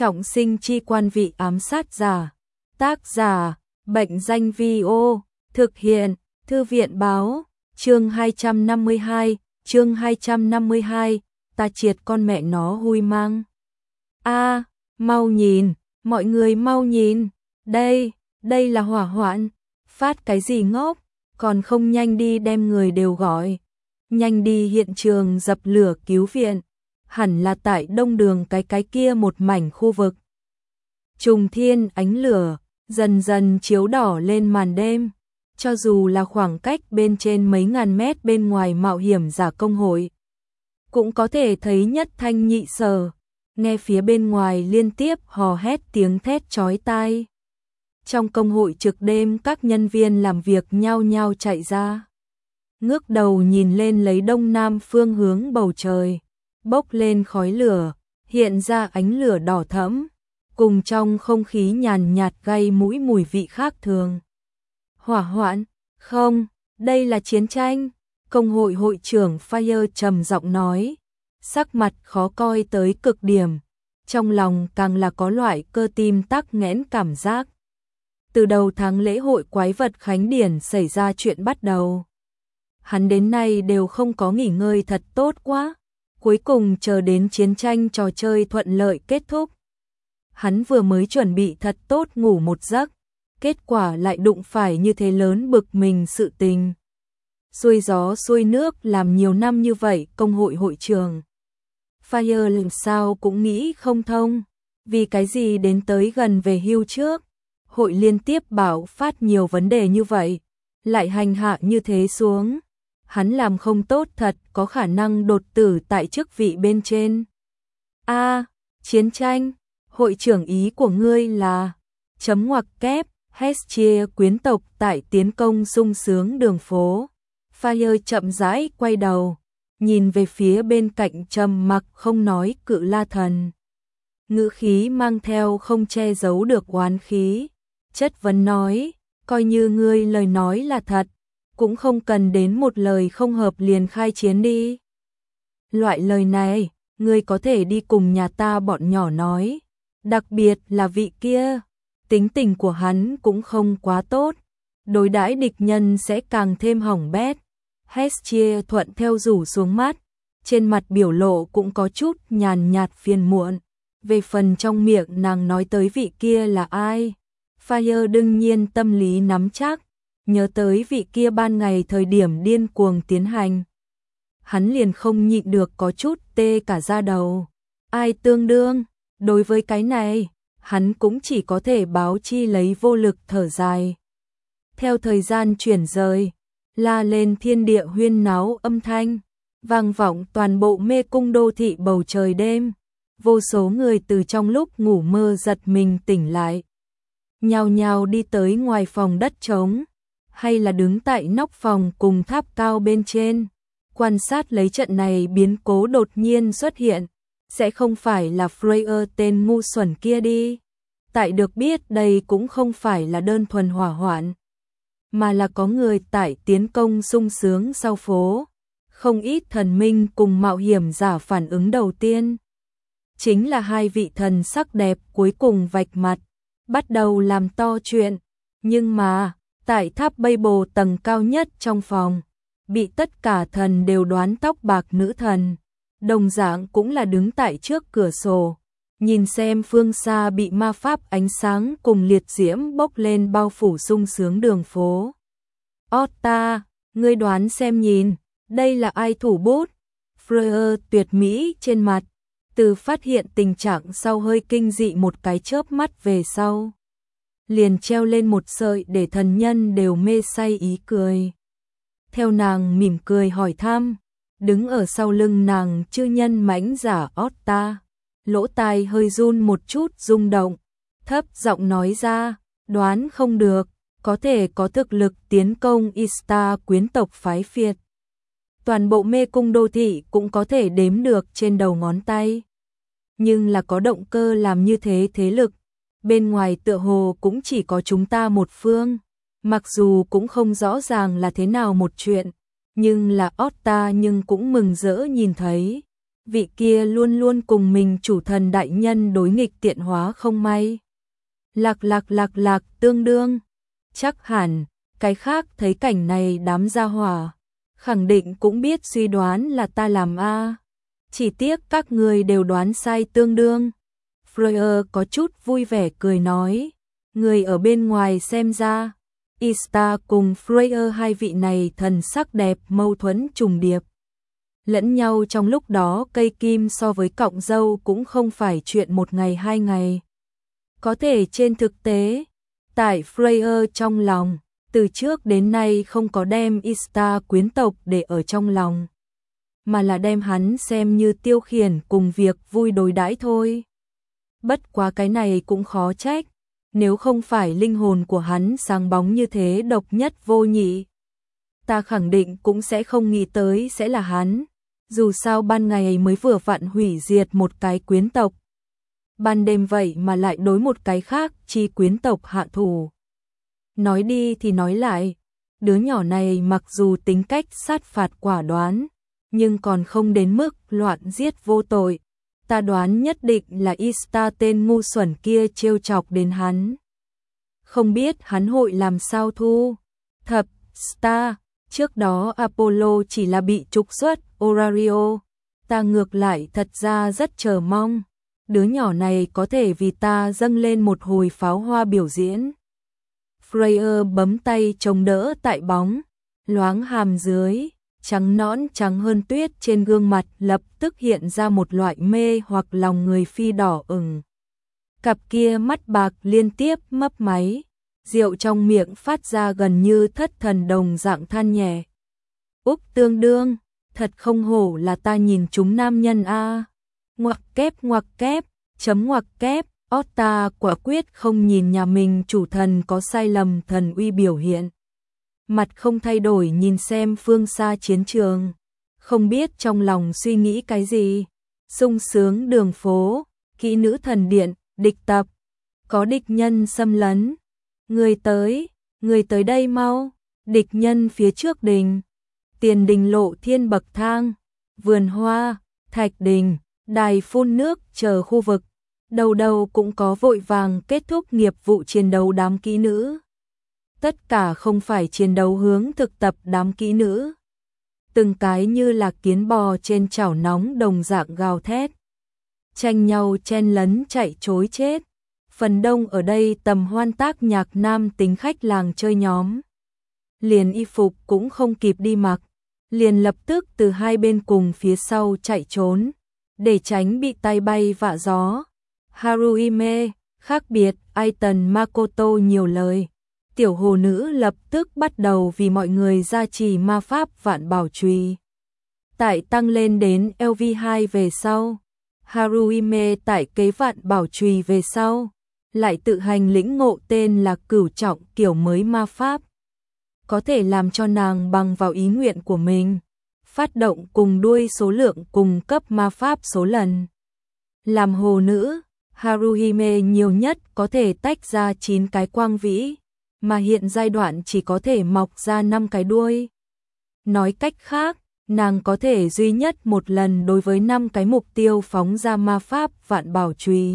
Trọng sinh chi quan vị ám sát giả. Tác giả, Bệnh danh Vi-ô, thực hiện, Thư viện báo, chương 252, ta triệt con mẹ nó hui mang. Mau nhìn, mọi người mau nhìn, đây là hỏa hoạn, phát cái gì ngốc, còn không nhanh đi đem người đều gọi, nhanh đi hiện trường dập lửa cứu viện, hẳn là tại đông đường cái kia một mảnh khu vực. Trùng thiên ánh lửa, dần dần chiếu đỏ lên màn đêm, cho dù là khoảng cách bên trên mấy ngàn mét bên ngoài mạo hiểm giả công hội, cũng có thể thấy nhất thanh nhị sở, nghe phía bên ngoài liên tiếp hò hét tiếng thét chói tai. Trong công hội trực đêm các nhân viên làm việc nhao nhao chạy ra, ngước đầu nhìn lên lấy đông nam phương hướng bầu trời, bốc lên khói lửa, hiện ra ánh lửa đỏ thẫm, cùng trong không khí nhàn nhạt gây mũi mùi vị khác thường. Hỏa hoạn? Không, đây là chiến tranh. Công hội hội trưởng Fire trầm giọng nói, sắc mặt khó coi tới cực điểm, trong lòng càng là có loại cơ tim tắc nghẽn cảm giác. Từ đầu tháng lễ hội quái vật Khánh Điển xảy ra chuyện bắt đầu, hắn đến nay đều không có nghỉ ngơi thật tốt quá, cuối cùng chờ đến chiến tranh trò chơi thuận lợi kết thúc. Hắn vừa mới chuẩn bị thật tốt ngủ một giấc, kết quả lại đụng phải như thế lớn bực mình sự tình. Xuôi gió xuôi nước làm nhiều năm như vậy, công hội hội trưởng Fire làm sao cũng nghĩ không thông, vì cái gì đến tới gần về hưu trước, hội liên tiếp bảo phát nhiều vấn đề như vậy, lại hành hạ như thế xuống. Hắn làm không tốt thật có khả năng đột tử tại chức vị bên trên. Chiến tranh, hội trưởng ý của ngươi là chấm ngoặc kép, Hestia quyến tộc tại tiến công sung sướng đường phố. Fire chậm rãi quay đầu, nhìn về phía bên cạnh trầm mặc không nói Cự La Thần. Ngữ khí mang theo không che giấu được oán khí, chất vấn nói, coi như ngươi lời nói là thật, cũng không cần đến một lời không hợp liền khai chiến đi. Loại lời này, ngươi có thể đi cùng nhà ta bọn nhỏ nói, đặc biệt là vị kia, tính tình của hắn cũng không quá tốt, đối đãi địch nhân sẽ càng thêm hỏng bét. Hestia thuận theo rủ xuống mắt, trên mặt biểu lộ cũng có chút nhàn nhạt phiền muộn. Về phần trong miệng nàng nói tới vị kia là ai, Fire đương nhiên tâm lý nắm chắc, nhớ tới vị kia ban ngày thời điểm điên cuồng tiến hành. Hắn liền không nhịn được có chút tê cả da đầu. Ai tương đương, đối với cái này, hắn cũng chỉ có thể báo chi lấy vô lực thở dài. Theo thời gian chuyển rời, la lên thiên địa huyên náo âm thanh, vang vọng toàn bộ mê cung đô thị bầu trời đêm. Vô số người từ trong lúc ngủ mơ giật mình tỉnh lại, nhao nhao đi tới ngoài phòng đất trống, hay là đứng tại nóc phòng cùng tháp cao bên trên, quan sát lấy trận này biến cố đột nhiên xuất hiện. Sẽ không phải là Freya tên ngu xuẩn kia đi. Tại được biết đây cũng không phải là đơn thuần hỏa hoạn, mà là có người tại tiến công sung sướng sau phố. Không ít thần minh cùng mạo hiểm giả phản ứng đầu tiên chính là hai vị thần sắc đẹp cuối cùng vạch mặt, bắt đầu làm to chuyện. Nhưng mà, tại tháp Babel tầng cao nhất trong phòng, bị tất cả thần đều đoán tóc bạc nữ thần, đồng dạng cũng là đứng tại trước cửa sổ, nhìn xem phương xa bị ma pháp ánh sáng cùng liệt diễm bốc lên bao phủ sung sướng đường phố. Otta, ngươi đoán xem nhìn, đây là ai thủ bút? Freya tuyệt mỹ trên mặt, từ phát hiện tình trạng sau hơi kinh dị một cái chớp mắt về sau, liền treo lên một sợi để thần nhân đều mê say ý cười. Theo nàng mỉm cười hỏi thăm, đứng ở sau lưng nàng chư nhân mãnh giả Otta, lỗ tai hơi run một chút rung động, thấp giọng nói ra, đoán không được, có thể có thực lực tiến công Ista quyến tộc phái phiệt. Toàn bộ mê cung đô thị cũng có thể đếm được trên đầu ngón tay. Nhưng là có động cơ làm như thế thế lực, bên ngoài tựa hồ cũng chỉ có chúng ta một phương. Mặc dù cũng không rõ ràng là thế nào một chuyện, nhưng là Otta nhưng cũng mừng rỡ nhìn thấy. vị kia luôn luôn cùng mình chủ thần đại nhân đối nghịch tiện hóa không may. Lạc tương đương. Chắc hẳn, cái khác thấy cảnh này đám gia hỏa khẳng định cũng biết suy đoán là ta làm a. Chỉ tiếc các người đều đoán sai tương đương. Freya có chút vui vẻ cười nói, người ở bên ngoài xem ra, Ista cùng Freya hai vị này thần sắc đẹp mâu thuẫn trùng điệp. Lẫn nhau trong lúc đó cây kim so với cọng dâu cũng không phải chuyện một ngày hai ngày. Có thể trên thực tế, tại Freya trong lòng, từ trước đến nay không có đem Ista quyến tộc để ở trong lòng, mà là đem hắn xem như tiêu khiển cùng việc vui đối đãi thôi. Bất quá cái này cũng khó trách, nếu không phải linh hồn của hắn sáng bóng như thế độc nhất vô nhị, ta khẳng định cũng sẽ không nghĩ tới sẽ là hắn. Dù sao ban ngày mới vừa vặn hủy diệt một cái quyến tộc, ban đêm vậy mà lại đối một cái khác chi quyến tộc hạ thủ. Nói đi thì nói lại, đứa nhỏ này mặc dù tính cách sát phạt quả đoán, nhưng còn không đến mức loạn giết vô tội. Ta đoán nhất định là Ista tên ngu xuẩn kia trêu chọc đến hắn. Không biết hắn hội làm sao thu thập Star. Trước đó Apollo chỉ là bị trục xuất Orario. Ta ngược lại thật ra rất chờ mong đứa nhỏ này có thể vì ta dâng lên một hồi pháo hoa biểu diễn. Freya bấm tay chống đỡ tại bóng loáng hàm dưới, trắng nõn trắng hơn tuyết trên gương mặt lập tức hiện ra một loại mê hoặc lòng người phi đỏ ửng. Cặp kia mắt bạc liên tiếp mấp máy, rượu trong miệng phát ra gần như thất thần đồng dạng than nhẹ. Úc tương đương, thật không hổ là ta nhìn chúng nam nhân a. Ngoặc kép, chấm ngoặc kép, Otta quả quyết không nhìn nhà mình chủ thần có sai lầm thần uy biểu hiện. Mặt không thay đổi nhìn xem phương xa chiến trường, không biết trong lòng suy nghĩ cái gì. Sung sướng đường phố, kỹ nữ thần điện, địch tập, có địch nhân xâm lấn. Người tới đây mau, địch nhân phía trước đình, tiền đình lộ thiên bậc thang, vườn hoa, thạch đình, đài phun nước chờ khu vực. Đầu đầu cũng có vội vàng kết thúc nghiệp vụ chiến đấu đám kỹ nữ. Tất cả không phải chiến đấu hướng thực tập đám kỹ nữ. Từng cái như là kiến bò trên chảo nóng đồng dạng gào thét. Tranh nhau chen lấn chạy trối chết. Phần đông ở đây tầm hoan tác nhạc nam tính khách làng chơi nhóm. Liền y phục cũng không kịp đi mặc. Liền lập tức từ hai bên cùng phía sau chạy trốn. Để tránh bị tay bay vạ gió. Haruhime, khác biệt, Aiton Makoto nhiều lời. Tiểu hồ nữ lập tức bắt đầu vì mọi người gia trì ma pháp vạn bảo chùy. Tại tăng lên đến LV2 về sau, Haruhime tại kế vạn bảo chùy về sau, lại tự hành lĩnh ngộ tên là cửu trọng kiểu mới ma pháp. Có thể làm cho nàng bằng vào ý nguyện của mình, phát động cùng đuôi số lượng cùng cấp ma pháp số lần. Làm hồ nữ, Haruhime nhiều nhất có thể tách ra 9 cái quang vĩ, mà hiện giai đoạn chỉ có thể mọc ra 5 cái đuôi. Nói cách khác, nàng có thể duy nhất một lần đối với 5 cái mục tiêu phóng ra ma pháp vạn bảo chùy.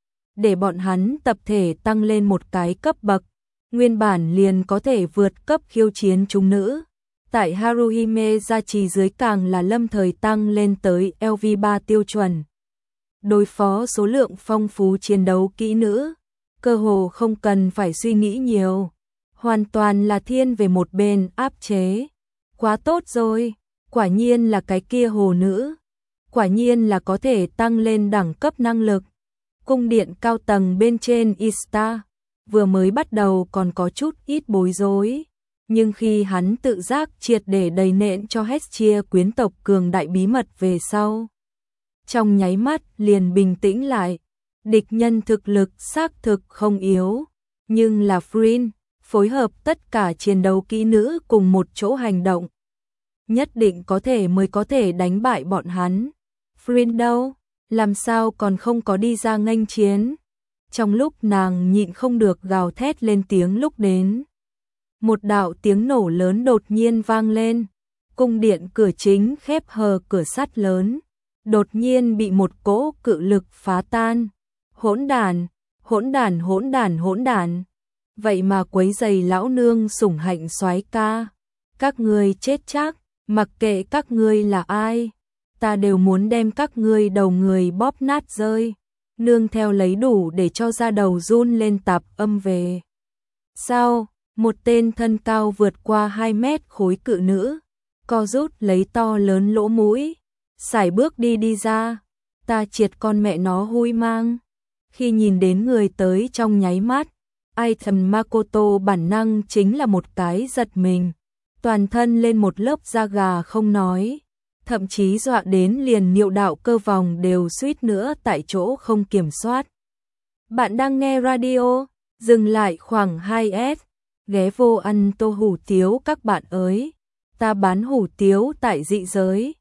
Để bọn hắn tập thể tăng lên một cái cấp bậc, nguyên bản liền có thể vượt cấp khiêu chiến chúng nữ. Tại Haruhime gia trì dưới càng là lâm thời tăng lên tới LV3 tiêu chuẩn. Đối phó số lượng phong phú chiến đấu kỹ nữ, cơ hồ không cần phải suy nghĩ nhiều, hoàn toàn là thiên về một bên áp chế. Quá tốt rồi, quả nhiên là cái kia hồ nữ, quả nhiên là có thể tăng lên đẳng cấp năng lực. Cung điện cao tầng bên trên Ista, vừa mới bắt đầu còn có chút ít bối rối, nhưng khi hắn tự giác triệt để đầy nện cho Hestia quyến tộc cường đại bí mật về sau, trong nháy mắt liền bình tĩnh lại. Địch nhân thực lực xác thực không yếu, nhưng là Frin, phối hợp tất cả chiến đấu kỹ nữ cùng một chỗ hành động. Nhất định có thể mới có thể đánh bại bọn hắn. Frin đâu? Làm sao còn không có đi ra nghênh chiến? Trong lúc nàng nhịn không được gào thét lên tiếng lúc đến. Một đạo tiếng nổ lớn đột nhiên vang lên. Cung điện cửa chính khép hờ cửa sắt lớn. đột nhiên bị một cỗ cự lực phá tan. Hỗn đản, hỗn đản, hỗn đản, hỗn đản. Vậy mà quấy rầy lão nương sủng hạnh soái ca. Các ngươi chết chắc, mặc kệ các ngươi là ai, ta đều muốn đem các ngươi đầu người bóp nát rơi. Nương theo lấy đủ để cho da đầu run lên tạp âm về. Sau, một tên thân cao vượt qua 2 mét khối cự nữ, co rút lấy to lớn lỗ mũi, sải bước đi ra. Ta triệt con mẹ nó hui mang. Khi nhìn đến người tới trong nháy mắt, Item Makoto bản năng chính là một cái giật mình, toàn thân lên một lớp da gà không nói, thậm chí dọa đến liền niệu đạo cơ vòng đều suýt nữa tại chỗ không kiểm soát. Bạn đang nghe radio, dừng lại khoảng 2S, ghé vô ăn tô hủ tiếu các bạn ơi, ta bán hủ tiếu tại dị giới.